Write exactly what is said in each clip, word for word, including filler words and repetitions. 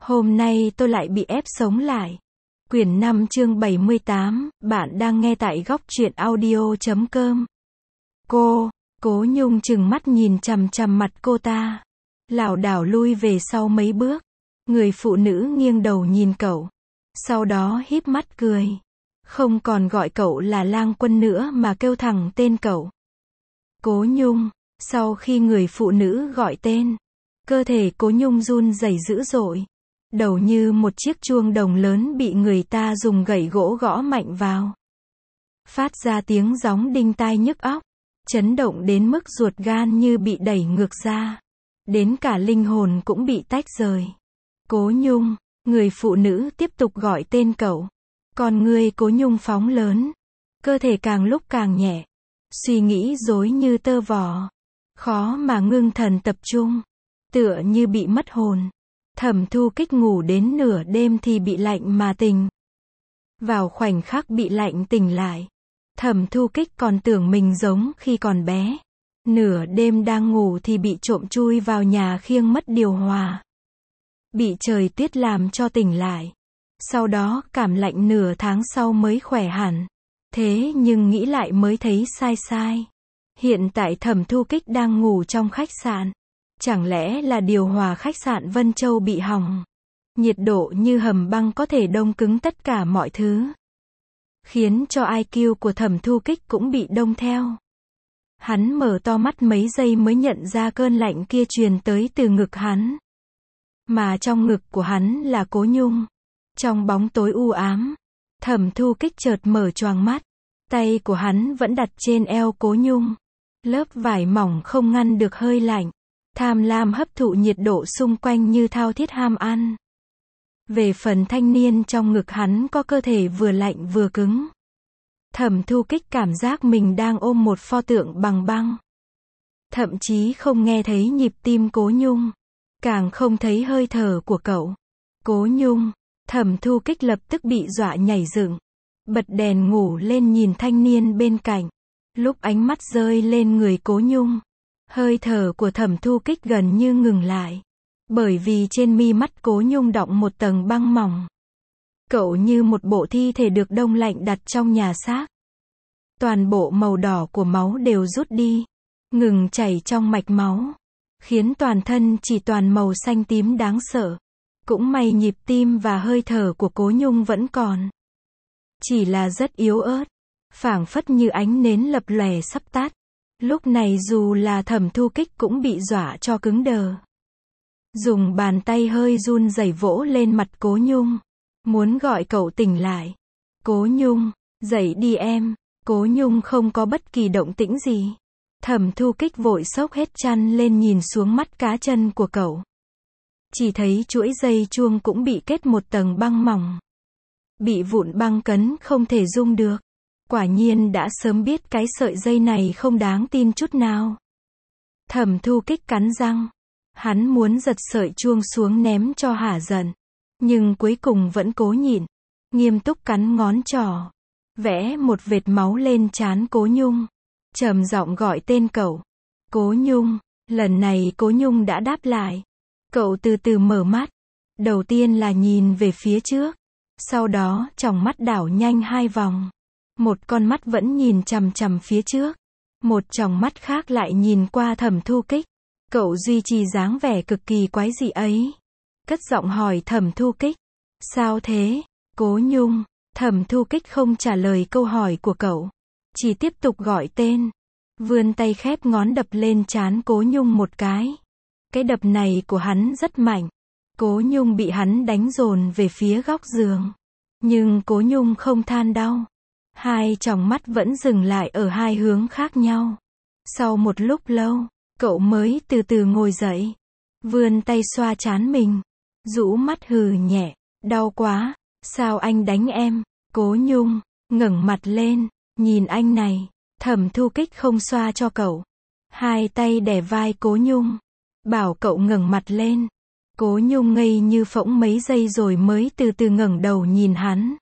Hôm nay tôi lại bị ép sống lại. Quyển năm chương bảy mươi tám, bạn đang nghe tại góc truyện audio chấm com. Cô, Cố Nhung trừng mắt nhìn chằm chằm mặt cô ta. Lảo đảo lui về sau mấy bước. Người phụ nữ nghiêng đầu nhìn cậu. Sau đó híp mắt cười. Không còn gọi cậu là Lang Quân nữa mà kêu thẳng tên cậu. Cố Nhung. Sau khi người phụ nữ gọi tên, cơ thể Cố Nhung run rẩy dữ dội. Đầu như một chiếc chuông đồng lớn bị người ta dùng gậy gỗ gõ mạnh vào. Phát ra tiếng gióng đinh tai nhức óc. Chấn động đến mức ruột gan như bị đẩy ngược ra. Đến cả linh hồn cũng bị tách rời. Cố Nhung. Người phụ nữ tiếp tục gọi tên cậu. Còn người Cố Nhung phóng lớn. Cơ thể càng lúc càng nhẹ. Suy nghĩ rối như tơ vò. Khó mà ngưng thần tập trung. Tựa như bị mất hồn. Thẩm Thu Kích ngủ đến nửa đêm thì bị lạnh mà tỉnh. Vào khoảnh khắc bị lạnh tỉnh lại, Thẩm Thu Kích còn tưởng mình giống khi còn bé. Nửa đêm đang ngủ thì bị trộm chui vào nhà khiêng mất điều hòa. Bị trời tuyết làm cho tỉnh lại. Sau đó cảm lạnh nửa tháng sau mới khỏe hẳn. Thế nhưng nghĩ lại mới thấy sai sai. Hiện tại Thẩm Thu Kích đang ngủ trong khách sạn. Chẳng lẽ là điều hòa khách sạn Vân Châu bị hỏng? Nhiệt độ như hầm băng có thể đông cứng tất cả mọi thứ. Khiến cho i kiu của Thẩm Thu Kích cũng bị đông theo. Hắn mở to mắt mấy giây mới nhận ra cơn lạnh kia truyền tới từ ngực hắn. Mà trong ngực của hắn là Cố Nhung. Trong bóng tối u ám, Thẩm Thu Kích chợt mở choàng mắt. Tay của hắn vẫn đặt trên eo Cố Nhung. Lớp vải mỏng không ngăn được hơi lạnh. Tham lam hấp thụ nhiệt độ xung quanh như thao thiết ham ăn. Về phần thanh niên trong ngực hắn có cơ thể vừa lạnh vừa cứng. Thẩm Thu Kích cảm giác mình đang ôm một pho tượng bằng băng. Thậm chí không nghe thấy nhịp tim Cố Nhung. Càng không thấy hơi thở của cậu. Cố Nhung. Thẩm Thu Kích lập tức bị dọa nhảy dựng. Bật đèn ngủ lên nhìn thanh niên bên cạnh. Lúc ánh mắt rơi lên người Cố Nhung, hơi thở của Thẩm Thu Kích gần như ngừng lại. Bởi vì trên mi mắt Cố Nhung đọng một tầng băng mỏng. Cậu như một bộ thi thể được đông lạnh đặt trong nhà xác. Toàn bộ màu đỏ của máu đều rút đi. Ngừng chảy trong mạch máu. Khiến toàn thân chỉ toàn màu xanh tím đáng sợ. Cũng may nhịp tim và hơi thở của Cố Nhung vẫn còn. Chỉ là rất yếu ớt. Phảng phất như ánh nến lập lòe sắp tắt. Lúc này dù là Thẩm Thu Kích cũng bị dọa cho cứng đờ. Dùng bàn tay hơi run rẩy vỗ lên mặt Cố Nhung. Muốn gọi cậu tỉnh lại. Cố Nhung, dậy đi em. Cố Nhung không có bất kỳ động tĩnh gì. Thẩm Thu Kích vội xốc hết chăn lên nhìn xuống mắt cá chân của cậu. Chỉ thấy chuỗi dây chuông cũng bị kết một tầng băng mỏng. Bị vụn băng cấn không thể rung được. Quả nhiên đã sớm biết cái sợi dây này không đáng tin chút nào. Thẩm Thu Kích cắn răng. Hắn muốn giật sợi chuông xuống ném cho hả giận. Nhưng cuối cùng vẫn cố nhịn. Nghiêm túc cắn ngón trỏ. Vẽ một vệt máu lên trán Cố Nhung. Trầm giọng gọi tên cậu. Cố Nhung. Lần này Cố Nhung đã đáp lại. Cậu từ từ mở mắt. Đầu tiên là nhìn về phía trước. Sau đó tròng mắt đảo nhanh hai vòng. Một con mắt vẫn nhìn chằm chằm phía trước. Một tròng mắt khác lại nhìn qua Thẩm Thu Kích. Cậu duy trì dáng vẻ cực kỳ quái dị ấy. Cất giọng hỏi Thẩm Thu Kích. Sao thế? Cố Nhung. Thẩm Thu Kích không trả lời câu hỏi của cậu. Chỉ tiếp tục gọi tên. Vươn tay khép ngón đập lên trán Cố Nhung một cái. Cái đập này của hắn rất mạnh. Cố Nhung bị hắn đánh dồn về phía góc giường. Nhưng Cố Nhung không than đau. Hai tròng mắt vẫn dừng lại ở hai hướng khác nhau. Sau một lúc lâu, cậu mới từ từ ngồi dậy. Vươn tay xoa trán mình. Rũ mắt hừ nhẹ. Đau quá. Sao anh đánh em? Cố Nhung ngẩng mặt lên. Nhìn anh này. Thẩm Thu Kích không xoa cho cậu. Hai tay đè vai Cố Nhung. Bảo cậu ngẩng mặt lên. Cố Nhung ngây như phỗng mấy giây rồi mới từ từ ngẩng đầu nhìn hắn.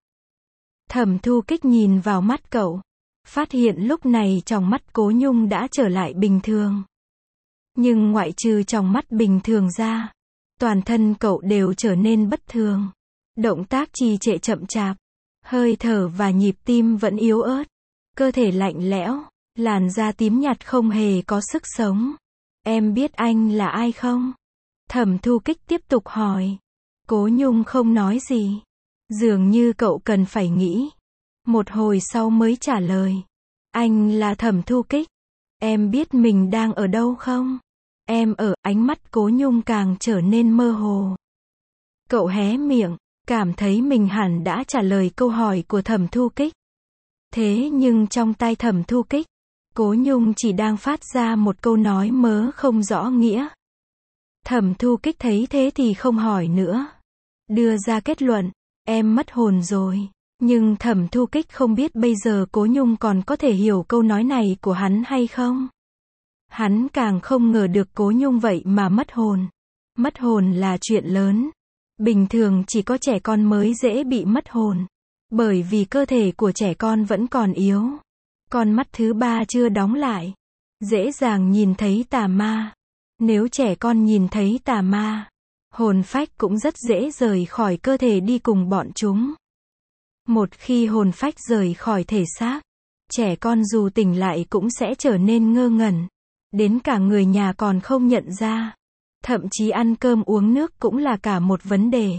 Thẩm Thu Kích nhìn vào mắt cậu. Phát hiện lúc này trong mắt Cố Nhung đã trở lại bình thường. Nhưng ngoại trừ trong mắt bình thường ra, Toàn thân cậu đều trở nên bất thường. Động tác trì trệ chậm chạp. Hơi thở và nhịp tim vẫn yếu ớt. Cơ thể lạnh lẽo. Làn da tím nhạt không hề có sức sống. Em biết anh là ai không? Thẩm Thu Kích tiếp tục hỏi. Cố Nhung không nói gì. Dường như cậu cần phải nghĩ. Một hồi sau mới trả lời. Anh là Thẩm Thu Kích. Em biết mình đang ở đâu không? Em ở, ánh mắt Cố Nhung càng trở nên mơ hồ. Cậu hé miệng, cảm thấy mình hẳn đã trả lời câu hỏi của Thẩm Thu Kích. Thế nhưng trong tai Thẩm Thu Kích, Cố Nhung chỉ đang phát ra một câu nói mớ không rõ nghĩa. Thẩm Thu Kích thấy thế thì không hỏi nữa. Đưa ra kết luận, em mất hồn rồi. Nhưng Thẩm Thu Kích không biết bây giờ Cố Nhung còn có thể hiểu câu nói này của hắn hay không. Hắn càng không ngờ được Cố Nhung vậy mà mất hồn. Mất hồn là chuyện lớn. Bình thường chỉ có trẻ con mới dễ bị mất hồn. Bởi vì cơ thể của trẻ con vẫn còn yếu. Con mắt thứ ba chưa đóng lại. Dễ dàng nhìn thấy tà ma. Nếu trẻ con nhìn thấy tà ma, hồn phách cũng rất dễ rời khỏi cơ thể đi cùng bọn chúng. Một khi hồn phách rời khỏi thể xác, trẻ con dù tỉnh lại cũng sẽ trở nên ngơ ngẩn. Đến cả người nhà còn không nhận ra. Thậm chí ăn cơm uống nước cũng là cả một vấn đề.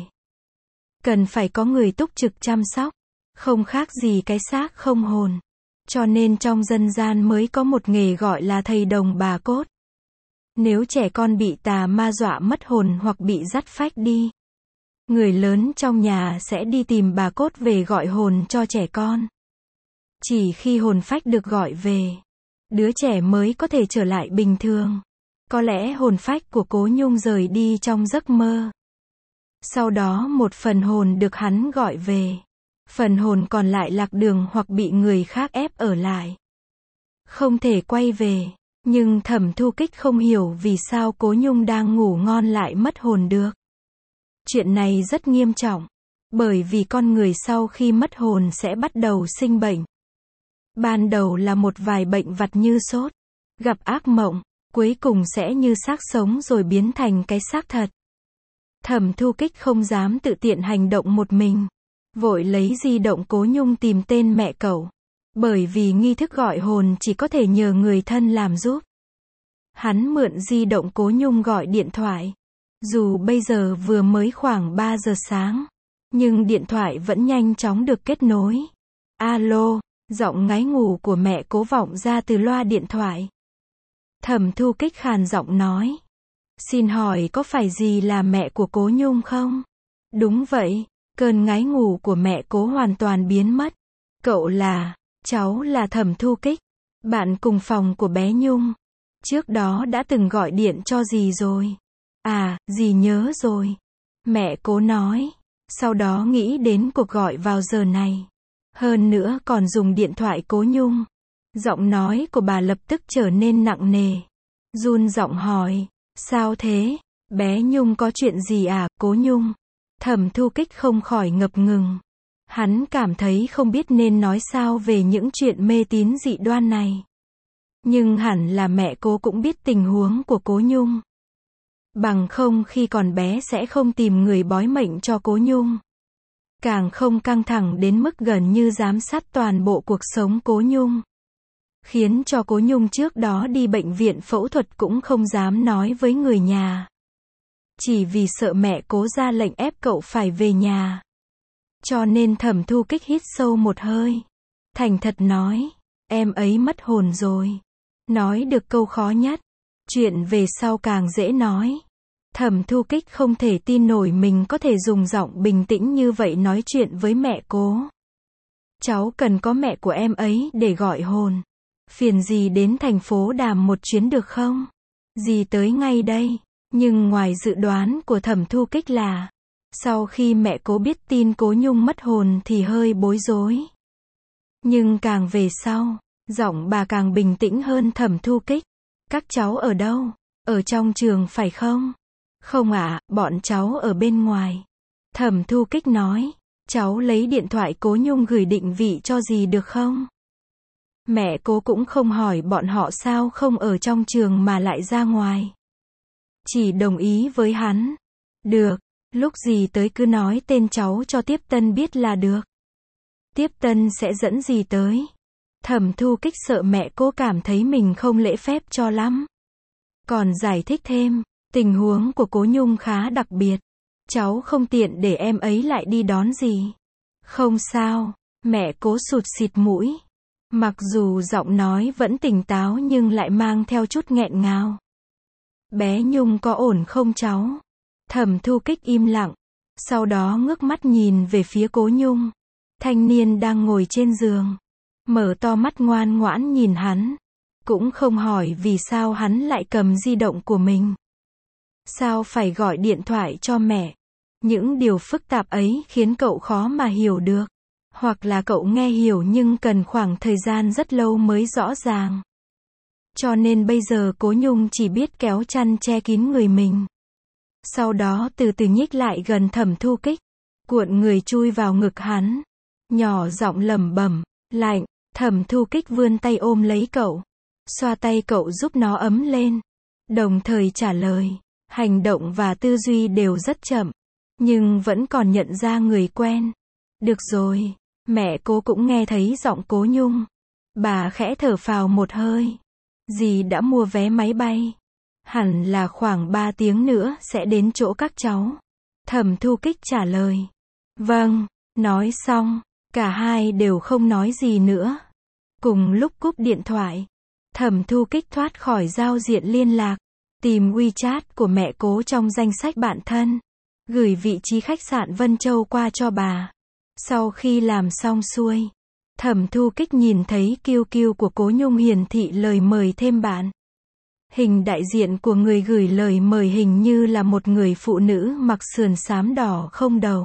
Cần phải có người túc trực chăm sóc. Không khác gì cái xác không hồn. Cho nên trong dân gian mới có một nghề gọi là thầy đồng bà cốt. Nếu trẻ con bị tà ma dọa mất hồn hoặc bị dắt phách đi, người lớn trong nhà sẽ đi tìm bà cốt về gọi hồn cho trẻ con. Chỉ khi hồn phách được gọi về, đứa trẻ mới có thể trở lại bình thường. Có lẽ hồn phách của Cố Nhung rời đi trong giấc mơ. Sau đó một phần hồn được hắn gọi về. Phần hồn còn lại lạc đường hoặc bị người khác ép ở lại. Không thể quay về. Nhưng Thẩm Thu Kích không hiểu vì sao Cố Nhung đang ngủ ngon lại mất hồn được. Chuyện này rất nghiêm trọng. Bởi vì con người sau khi mất hồn sẽ bắt đầu sinh bệnh. Ban đầu là một vài bệnh vặt như sốt, gặp ác mộng, cuối cùng sẽ như xác sống rồi biến thành cái xác thật. Thẩm Thu Kích không dám tự tiện hành động một mình. Vội lấy di động Cố Nhung tìm tên mẹ cậu. Bởi vì nghi thức gọi hồn chỉ có thể nhờ người thân làm giúp. Hắn mượn di động Cố Nhung gọi điện thoại. Dù bây giờ vừa mới khoảng ba giờ sáng, nhưng điện thoại vẫn nhanh chóng được kết nối. Alo, giọng ngáy ngủ của mẹ Cố vọng ra từ loa điện thoại. Thẩm Thu Kích khàn giọng nói. Xin hỏi có phải gì là mẹ của Cố Nhung không? Đúng vậy, cơn ngáy ngủ của mẹ Cố hoàn toàn biến mất. Cậu là... Cháu là Thẩm Thu Kích, bạn cùng phòng của bé Nhung. Trước đó đã từng gọi điện cho dì rồi. À, dì nhớ rồi. Mẹ Cố nói. Sau đó nghĩ đến cuộc gọi vào giờ này. Hơn nữa còn dùng điện thoại Cố Nhung. Giọng nói của bà lập tức trở nên nặng nề. Run giọng hỏi. Sao thế? Bé Nhung có chuyện gì à, Cố Nhung? Thẩm Thu Kích không khỏi ngập ngừng. Hắn cảm thấy không biết nên nói sao về những chuyện mê tín dị đoan này. Nhưng hẳn là mẹ Cố cũng biết tình huống của Cố Nhung. Bằng không khi còn bé sẽ không tìm người bói mệnh cho Cố Nhung. Càng không căng thẳng đến mức gần như giám sát toàn bộ cuộc sống Cố Nhung. Khiến cho Cố Nhung trước đó đi bệnh viện phẫu thuật cũng không dám nói với người nhà. Chỉ vì sợ mẹ Cố ra lệnh ép cậu phải về nhà. Cho nên Thẩm Thu Kích hít sâu một hơi. Thành thật nói, em ấy mất hồn rồi. Nói được câu khó nhất. Chuyện về sau càng dễ nói. Thẩm Thu Kích không thể tin nổi mình có thể dùng giọng bình tĩnh như vậy nói chuyện với mẹ Cố. Cháu cần có mẹ của em ấy để gọi hồn. Phiền dì đến thành phố Đàm một chuyến được không? Dì tới ngay đây. Nhưng ngoài dự đoán của Thẩm Thu Kích là, sau khi mẹ Cố biết tin Cố Nhung mất hồn thì hơi bối rối. Nhưng càng về sau, giọng bà càng bình tĩnh hơn Thẩm Thu Kích. Các cháu ở đâu? Ở trong trường phải không? Không ạ, à, bọn cháu ở bên ngoài. Thẩm Thu Kích nói, cháu lấy điện thoại Cố Nhung gửi định vị cho dì được không? Mẹ Cố cũng không hỏi bọn họ sao không ở trong trường mà lại ra ngoài. Chỉ đồng ý với hắn. Được, lúc gì tới cứ nói tên cháu cho Tiếp Tân biết là được. Tiếp Tân sẽ dẫn gì tới. Thẩm Thu Kích sợ mẹ cô cảm thấy mình không lễ phép cho lắm. Còn giải thích thêm, tình huống của Cố Nhung khá đặc biệt. Cháu không tiện để em ấy lại đi đón gì. Không sao, mẹ Cố sụt xịt mũi. Mặc dù giọng nói vẫn tỉnh táo nhưng lại mang theo chút nghẹn ngào. Bé Nhung có ổn không cháu? Thẩm Thu Kích im lặng. Sau đó ngước mắt nhìn về phía Cố Nhung. Thanh niên đang ngồi trên giường. Mở to mắt ngoan ngoãn nhìn hắn. Cũng không hỏi vì sao hắn lại cầm di động của mình. Sao phải gọi điện thoại cho mẹ? Những điều phức tạp ấy khiến cậu khó mà hiểu được. Hoặc là cậu nghe hiểu nhưng cần khoảng thời gian rất lâu mới rõ ràng. Cho nên bây giờ Cố Nhung chỉ biết kéo chăn che kín người mình. Sau đó từ từ nhích lại gần Thẩm Thu Kích. Cuộn người chui vào ngực hắn. Nhỏ giọng lẩm bẩm, lạnh. Thẩm Thu Kích vươn tay ôm lấy cậu. Xoa tay cậu giúp nó ấm lên. Đồng thời trả lời. Hành động và tư duy đều rất chậm. Nhưng vẫn còn nhận ra người quen. Được rồi. Mẹ Cố cũng nghe thấy giọng Cố Nhung. Bà khẽ thở phào một hơi. Dì đã mua vé máy bay. Hẳn là khoảng ba tiếng nữa sẽ đến chỗ các cháu. Thẩm Thu Kích trả lời. Vâng. Nói xong, cả hai đều không nói gì nữa. Cùng lúc cúp điện thoại, Thẩm Thu Kích thoát khỏi giao diện liên lạc. Tìm WeChat của mẹ Cố trong danh sách bạn thân. Gửi vị trí khách sạn Vân Châu qua cho bà. Sau khi làm xong xuôi, Thẩm Thu Kích nhìn thấy Q Q của Cố Nhung hiển thị lời mời thêm bạn. Hình đại diện của người gửi lời mời hình như là một người phụ nữ mặc sườn xám đỏ không đầu.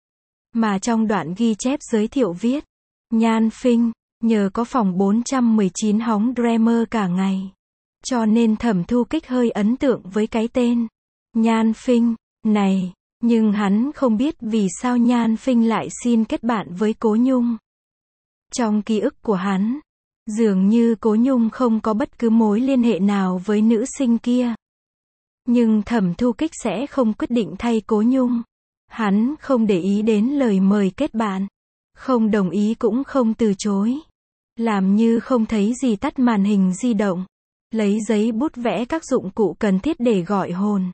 Mà trong đoạn ghi chép giới thiệu viết, Nhan Phinh, nhờ có phòng bốn trăm mười chín hóng Dreamer cả ngày. Cho nên Thẩm Thu Kích hơi ấn tượng với cái tên Nhan Phinh này. Nhưng hắn không biết vì sao Nhan Phinh lại xin kết bạn với Cố Nhung. Trong ký ức của hắn, dường như Cố Nhung không có bất cứ mối liên hệ nào với nữ sinh kia. Nhưng Thẩm Thu Kích sẽ không quyết định thay Cố Nhung. Hắn không để ý đến lời mời kết bạn. Không đồng ý cũng không từ chối. Làm như không thấy gì, tắt màn hình di động. Lấy giấy bút vẽ các dụng cụ cần thiết để gọi hồn.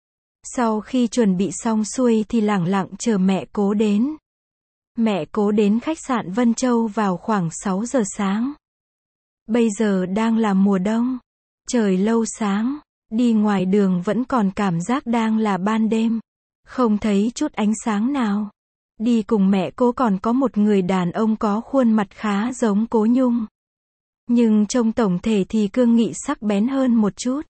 Sau khi chuẩn bị xong xuôi thì lẳng lặng chờ mẹ Cố đến. Mẹ Cố đến khách sạn Vân Châu vào khoảng sáu giờ sáng. Bây giờ đang là mùa đông. Trời lâu sáng. Đi ngoài đường vẫn còn cảm giác đang là ban đêm. Không thấy chút ánh sáng nào. Đi cùng mẹ Cố còn có một người đàn ông có khuôn mặt khá giống Cố Nhung. Nhưng trông tổng thể thì cương nghị sắc bén hơn một chút.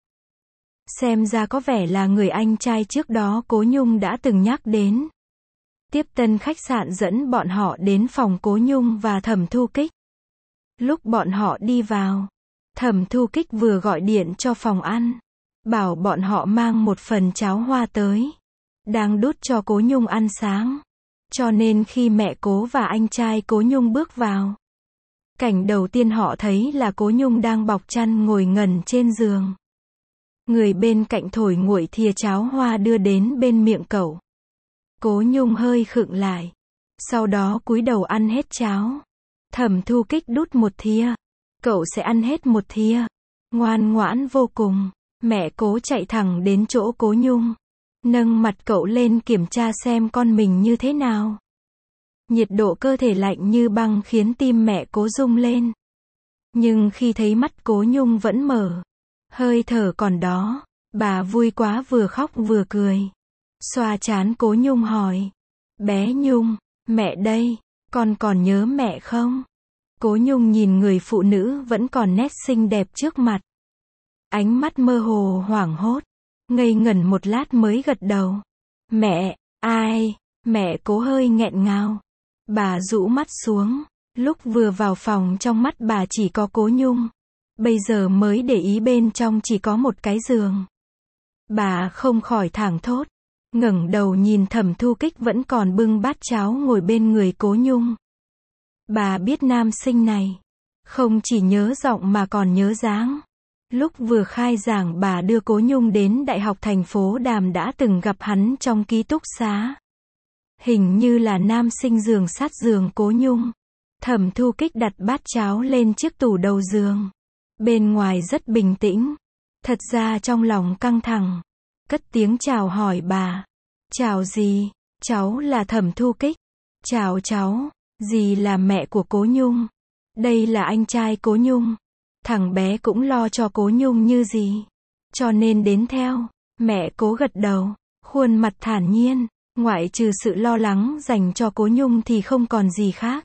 Xem ra có vẻ là người anh trai trước đó Cố Nhung đã từng nhắc đến. Tiếp tân khách sạn dẫn bọn họ đến phòng Cố Nhung và Thẩm Thu Kích. Lúc bọn họ đi vào, Thẩm Thu Kích vừa gọi điện cho phòng ăn. Bảo bọn họ mang một phần cháo hoa tới. Đang đút cho Cố Nhung ăn sáng. Cho nên khi mẹ Cố và anh trai Cố Nhung bước vào, cảnh đầu tiên họ thấy là Cố Nhung đang bọc chăn ngồi ngẩn trên giường. Người bên cạnh thổi nguội thìa cháo hoa đưa đến bên miệng cậu. Cố Nhung hơi khựng lại. Sau đó cúi đầu ăn hết cháo. Thẩm Thu Kích đút một thìa. Cậu sẽ ăn hết một thìa. Ngoan ngoãn vô cùng. Mẹ Cố chạy thẳng đến chỗ Cố Nhung. Nâng mặt cậu lên kiểm tra xem con mình như thế nào. Nhiệt độ cơ thể lạnh như băng khiến tim mẹ Cố rung lên. Nhưng khi thấy mắt Cố Nhung vẫn mở, hơi thở còn đó, bà vui quá vừa khóc vừa cười. Xoa trán Cố Nhung hỏi. Bé Nhung, mẹ đây, con còn nhớ mẹ không? Cố Nhung nhìn người phụ nữ vẫn còn nét xinh đẹp trước mặt. Ánh mắt mơ hồ hoảng hốt. Ngây ngẩn một lát mới gật đầu. Mẹ, ai? Mẹ Cố hơi nghẹn ngào. Bà rũ mắt xuống. Lúc vừa vào phòng trong mắt bà chỉ có Cố Nhung. Bây giờ mới để ý bên trong chỉ có một cái giường. Bà không khỏi thảng thốt. Ngẩng đầu nhìn Thẩm Thu Kích vẫn còn bưng bát cháo ngồi bên người Cố Nhung. Bà biết nam sinh này không chỉ nhớ giọng mà còn nhớ dáng. Lúc vừa khai giảng bà đưa Cố Nhung đến Đại học thành phố Đàm đã từng gặp hắn trong ký túc xá. Hình như là nam sinh giường sát giường Cố Nhung. Thẩm Thu Kích đặt bát cháo lên chiếc tủ đầu giường. Bên ngoài rất bình tĩnh. Thật ra trong lòng căng thẳng. Cất tiếng chào hỏi bà. Chào dì, cháu là Thẩm Thu Kích. Chào cháu, dì là mẹ của Cố Nhung. Đây là anh trai Cố Nhung. Thằng bé cũng lo cho Cố Nhung như gì. Cho nên đến theo. Mẹ Cố gật đầu, khuôn mặt thản nhiên. Ngoại trừ sự lo lắng dành cho Cố Nhung thì không còn gì khác.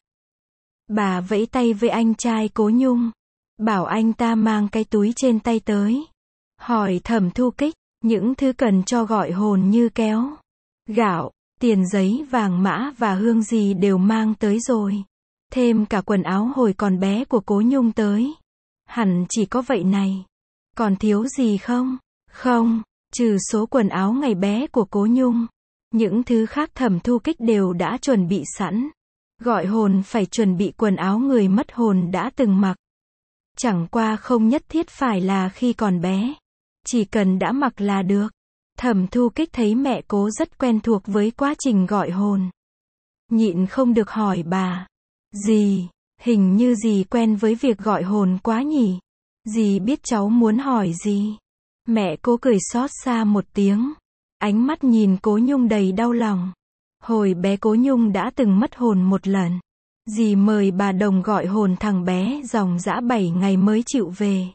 Bà vẫy tay với anh trai Cố Nhung. Bảo anh ta mang cái túi trên tay tới. Hỏi Thẩm Thu Kích, những thứ cần cho gọi hồn như kéo, gạo, tiền giấy vàng mã và hương gì đều mang tới rồi. Thêm cả quần áo hồi còn bé của Cố Nhung tới. Hẳn chỉ có vậy này. Còn thiếu gì không? Không, trừ số quần áo ngày bé của Cố Nhung. Những thứ khác Thẩm Thu Kích đều đã chuẩn bị sẵn. Gọi hồn phải chuẩn bị quần áo người mất hồn đã từng mặc. Chẳng qua không nhất thiết phải là khi còn bé. Chỉ cần đã mặc là được. Thẩm Thu Kích thấy mẹ Cố rất quen thuộc với quá trình gọi hồn. Nhịn không được hỏi bà. Dì, hình như dì quen với việc gọi hồn quá nhỉ? Dì biết cháu muốn hỏi gì? Mẹ Cố cười xót xa một tiếng. Ánh mắt nhìn Cố Nhung đầy đau lòng. Hồi bé Cố Nhung đã từng mất hồn một lần. Dì mời bà Đồng gọi hồn thằng bé dòng dã bảy ngày mới chịu về.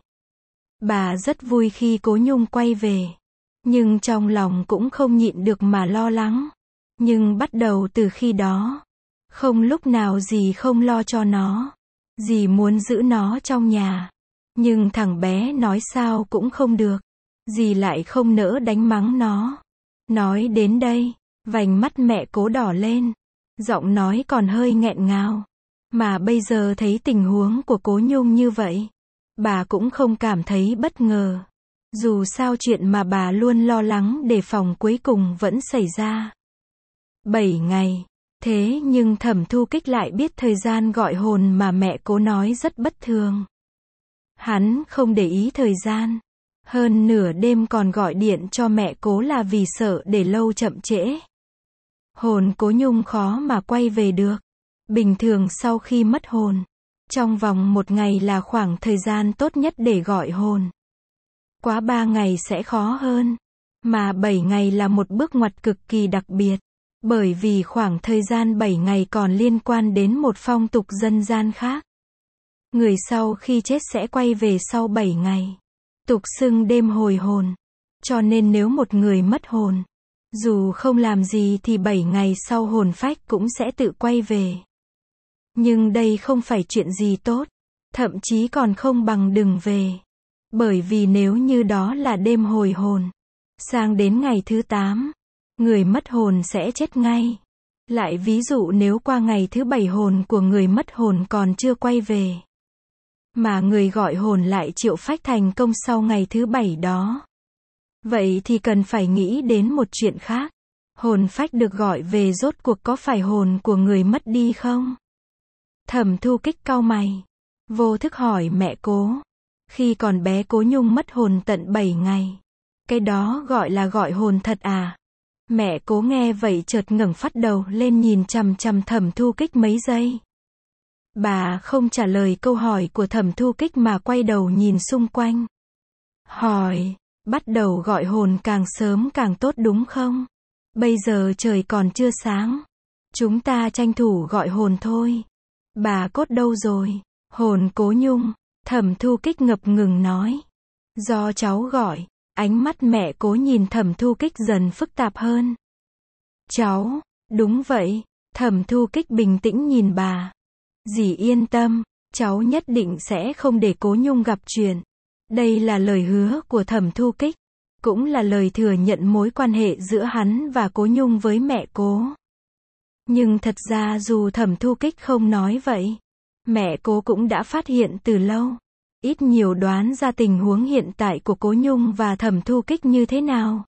Bà rất vui khi Cố Nhung quay về. Nhưng trong lòng cũng không nhịn được mà lo lắng. Nhưng bắt đầu từ khi đó, không lúc nào dì không lo cho nó. Dì muốn giữ nó trong nhà. Nhưng thằng bé nói sao cũng không được. Dì lại không nỡ đánh mắng nó. Nói đến đây, vành mắt mẹ Cố đỏ lên. Giọng nói còn hơi nghẹn ngào. Mà bây giờ thấy tình huống của Cố Nhung như vậy, bà cũng không cảm thấy bất ngờ. Dù sao chuyện mà bà luôn lo lắng đề phòng cuối cùng vẫn xảy ra. Bảy ngày. Thế nhưng Thẩm Thu Kích lại biết thời gian gọi hồn mà mẹ Cố nói rất bất thường. Hắn không để ý thời gian. Hơn nửa đêm còn gọi điện cho mẹ Cố là vì sợ để lâu chậm trễ. Hồn Cố Nhung khó mà quay về được. Bình thường sau khi mất hồn, trong vòng một ngày là khoảng thời gian tốt nhất để gọi hồn. Quá ba ngày sẽ khó hơn. Mà bảy ngày là một bước ngoặt cực kỳ đặc biệt. Bởi vì khoảng thời gian bảy ngày còn liên quan đến một phong tục dân gian khác. Người sau khi chết sẽ quay về sau bảy ngày. Tục xưng đêm hồi hồn. Cho nên nếu một người mất hồn, dù không làm gì thì bảy ngày sau hồn phách cũng sẽ tự quay về. Nhưng đây không phải chuyện gì tốt. Thậm chí còn không bằng đừng về. Bởi vì nếu như đó là đêm hồi hồn, sang đến ngày thứ tám, người mất hồn sẽ chết ngay. Lại ví dụ nếu qua ngày thứ bảy hồn của người mất hồn còn chưa quay về, mà người gọi hồn lại triệu phách thành công sau ngày thứ bảy đó. Vậy thì cần phải nghĩ đến một chuyện khác. Hồn phách được gọi về rốt cuộc có phải hồn của người mất đi không? Thẩm Thu Kích cau mày. Vô thức hỏi mẹ Cố. Khi còn bé Cố Nhung mất hồn tận bảy ngày. Cái đó gọi là gọi hồn thật à? Mẹ Cố nghe vậy chợt ngẩng phát đầu lên nhìn chằm chằm Thẩm Thu Kích mấy giây. Bà không trả lời câu hỏi của Thẩm Thu Kích mà quay đầu nhìn xung quanh. Hỏi, bắt đầu gọi hồn càng sớm càng tốt đúng không? Bây giờ trời còn chưa sáng. Chúng ta tranh thủ gọi hồn thôi. Bà cốt đâu rồi? Hồn Cố Nhung. Thẩm Thu Kích ngập ngừng nói. Do cháu gọi. Ánh mắt mẹ Cố nhìn Thẩm Thu Kích dần phức tạp hơn. Cháu, đúng vậy. Thẩm Thu Kích bình tĩnh nhìn bà. Dì yên tâm, cháu nhất định sẽ không để Cố Nhung gặp chuyện. Đây là lời hứa của Thẩm Thu Kích, cũng là lời thừa nhận mối quan hệ giữa hắn và Cố Nhung với mẹ Cố. Nhưng thật ra dù Thẩm Thu Kích không nói vậy, mẹ Cố cũng đã phát hiện từ lâu, ít nhiều đoán ra tình huống hiện tại của Cố Nhung và Thẩm Thu Kích như thế nào.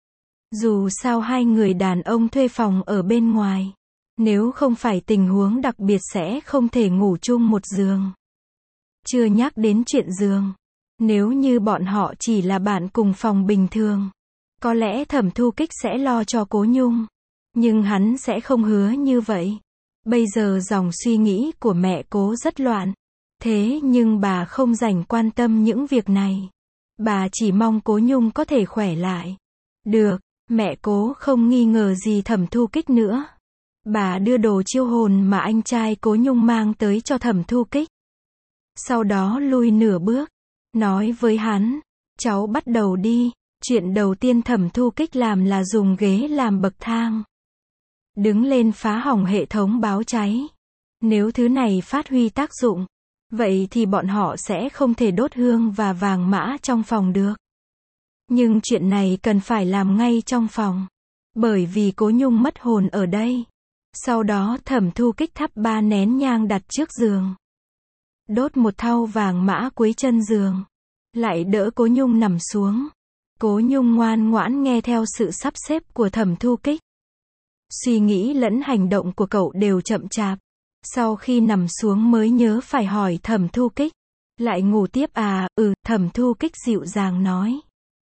Dù sao hai người đàn ông thuê phòng ở bên ngoài, nếu không phải tình huống đặc biệt sẽ không thể ngủ chung một giường. Chưa nhắc đến chuyện giường, Nếu như bọn họ chỉ là bạn cùng phòng bình thường, có lẽ Thẩm Thu Kích sẽ lo cho Cố Nhung. Nhưng hắn sẽ không hứa như vậy. Bây giờ dòng suy nghĩ của mẹ Cố rất loạn. Thế nhưng bà không rảnh quan tâm những việc này. Bà chỉ mong Cố Nhung có thể khỏe lại. Được, mẹ Cố không nghi ngờ gì Thẩm Thu Kích nữa. Bà đưa đồ chiêu hồn mà anh trai Cố Nhung mang tới cho Thẩm Thu Kích. Sau đó lui nửa bước, nói với hắn, cháu bắt đầu đi. Chuyện đầu tiên Thẩm Thu Kích làm là dùng ghế làm bậc thang. Đứng lên phá hỏng hệ thống báo cháy. Nếu thứ này phát huy tác dụng, vậy thì bọn họ sẽ không thể đốt hương và vàng mã trong phòng được. Nhưng chuyện này cần phải làm ngay trong phòng. Bởi vì Cố Nhung mất hồn ở đây. Sau đó Thẩm Thu Kích thắp ba nén nhang đặt trước giường. Đốt một thau vàng mã cuối chân giường. Lại đỡ Cố Nhung nằm xuống. Cố Nhung ngoan ngoãn nghe theo sự sắp xếp của Thẩm Thu Kích. Suy nghĩ lẫn hành động của cậu đều chậm chạp. Sau khi nằm xuống mới nhớ phải hỏi Thẩm Thu Kích. Lại ngủ tiếp à? Ừ, Thẩm Thu Kích dịu dàng nói.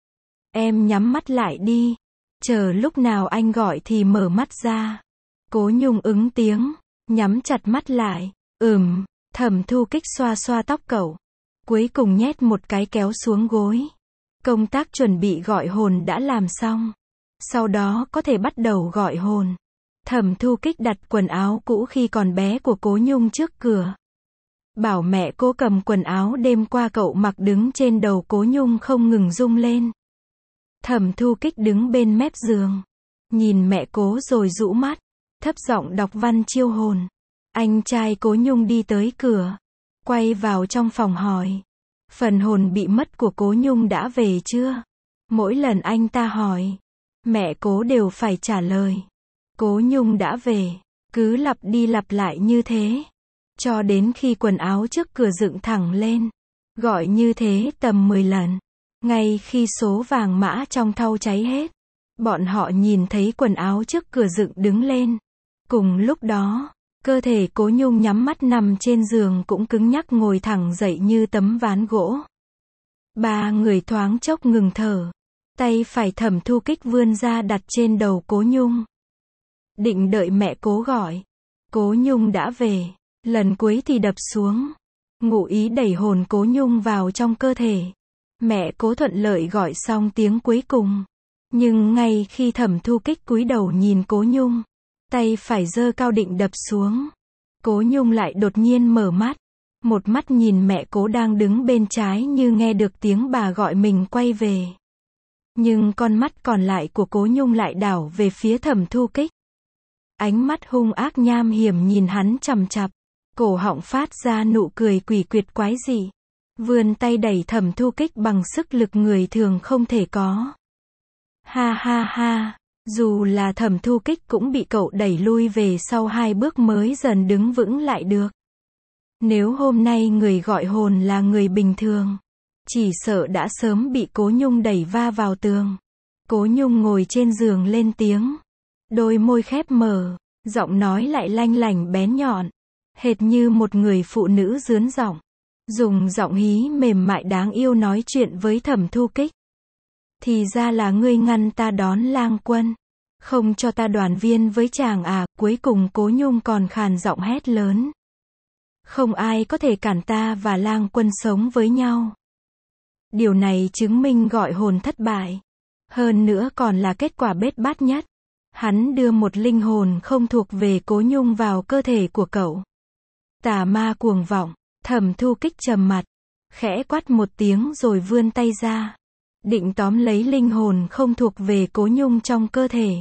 Em nhắm mắt lại đi. Chờ lúc nào anh gọi thì mở mắt ra. Cố Nhung ứng tiếng, nhắm chặt mắt lại. Ừm, Thẩm Thu Kích xoa xoa tóc cậu. Cuối cùng nhét một cái kéo xuống gối. Công tác chuẩn bị gọi hồn đã làm xong. Sau đó có thể bắt đầu gọi hồn. Thẩm Thu Kích đặt quần áo cũ khi còn bé của Cố Nhung trước cửa. Bảo mẹ Cố cầm quần áo đêm qua cậu mặc đứng trên đầu Cố Nhung không ngừng rung lên. Thẩm Thu Kích đứng bên mép giường. Nhìn mẹ Cố rồi rũ mắt. Thấp giọng đọc văn chiêu hồn. Anh trai Cố Nhung đi tới cửa. Quay vào trong phòng hỏi. Phần hồn bị mất của Cố Nhung đã về chưa? Mỗi lần anh ta hỏi, mẹ Cố đều phải trả lời. Cố Nhung đã về. Cứ lặp đi lặp lại như thế. Cho đến khi quần áo trước cửa dựng thẳng lên. Gọi như thế tầm mười lần. Ngay khi số vàng mã trong thau cháy hết. Bọn họ nhìn thấy quần áo trước cửa dựng đứng lên. Cùng lúc đó, cơ thể Cố Nhung nhắm mắt nằm trên giường cũng cứng nhắc ngồi thẳng dậy như tấm ván gỗ. Ba người thoáng chốc ngừng thở. Tay phải Thẩm Thu Kích vươn ra đặt trên đầu Cố Nhung. Định đợi mẹ Cố gọi. Cố Nhung đã về. Lần cuối thì đập xuống. Ngụ ý đẩy hồn Cố Nhung vào trong cơ thể. Mẹ Cố thuận lợi gọi xong tiếng cuối cùng. Nhưng ngay khi Thẩm Thu Kích cúi đầu nhìn Cố Nhung, tay phải giơ cao định đập xuống. Cố Nhung lại đột nhiên mở mắt. Một mắt nhìn mẹ Cố đang đứng bên trái như nghe được tiếng bà gọi mình quay về. Nhưng con mắt còn lại của Cố Nhung lại đảo về phía Thẩm Thu Kích. Ánh mắt hung ác nham hiểm nhìn hắn chằm chằm. Cổ họng phát ra nụ cười quỷ quyệt quái dị. Vươn tay đẩy Thẩm Thu Kích bằng sức lực người thường không thể có. Ha ha ha. Dù là Thẩm Thu Kích cũng bị cậu đẩy lui về sau hai bước mới dần đứng vững lại được. Nếu hôm nay người gọi hồn là người bình thường, chỉ sợ đã sớm bị Cố Nhung đẩy va vào tường. Cố Nhung ngồi trên giường lên tiếng. Đôi môi khép mở, giọng nói lại lanh lảnh bén nhọn. Hệt như một người phụ nữ dướn giọng. Dùng giọng hí mềm mại đáng yêu nói chuyện với Thẩm Thu Kích. Thì ra là ngươi ngăn ta đón Lang Quân. Không cho ta đoàn viên với chàng à? Cuối cùng Cố Nhung còn khàn giọng hét lớn. Không ai có thể cản ta và Lang Quân sống với nhau. Điều này chứng minh gọi hồn thất bại. Hơn nữa còn là kết quả bết bát nhất. Hắn đưa một linh hồn không thuộc về Cố Nhung vào cơ thể của cậu. Tà ma cuồng vọng. Thẩm Thu Kích trầm mặt. Khẽ quát một tiếng rồi vươn tay ra. Định tóm lấy linh hồn không thuộc về Cố Nhung trong cơ thể.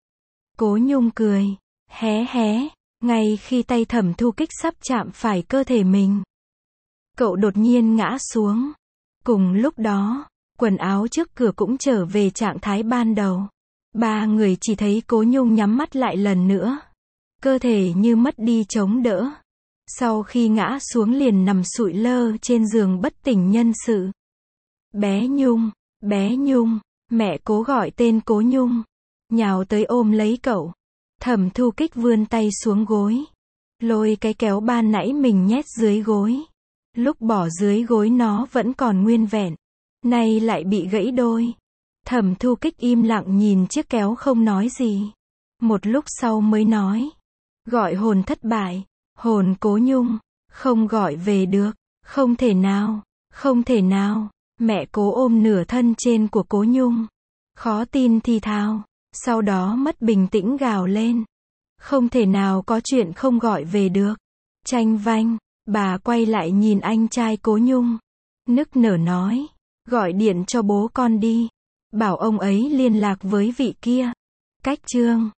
Cố Nhung cười. Hé hé. Ngay khi tay Thẩm Thu Kích sắp chạm phải cơ thể mình, cậu đột nhiên ngã xuống. Cùng lúc đó, quần áo trước cửa cũng trở về trạng thái ban đầu. Ba người chỉ thấy Cố Nhung nhắm mắt lại lần nữa. Cơ thể như mất đi chống đỡ. Sau khi ngã xuống liền nằm sụi lơ trên giường bất tỉnh nhân sự. Bé Nhung, bé Nhung, mẹ Cố gọi tên Cố Nhung. Nhào tới ôm lấy cậu. Thẩm Thu Kích vươn tay xuống gối. Lôi cái kéo ban nãy mình nhét dưới gối. Lúc bỏ dưới gối nó vẫn còn nguyên vẹn, nay lại bị gãy đôi. Thẩm Thu Kích im lặng nhìn chiếc kéo không nói gì. Một lúc sau mới nói. Gọi hồn thất bại, hồn Cố Nhung, không gọi về được, không thể nào, không thể nào. Mẹ Cố ôm nửa thân trên của Cố Nhung, khó tin thì thào, sau đó mất bình tĩnh gào lên. Không thể nào có chuyện không gọi về được. Tranh vanh, bà quay lại nhìn anh trai Cố Nhung, nức nở nói, gọi điện cho bố con đi, bảo ông ấy liên lạc với vị kia. Cách chương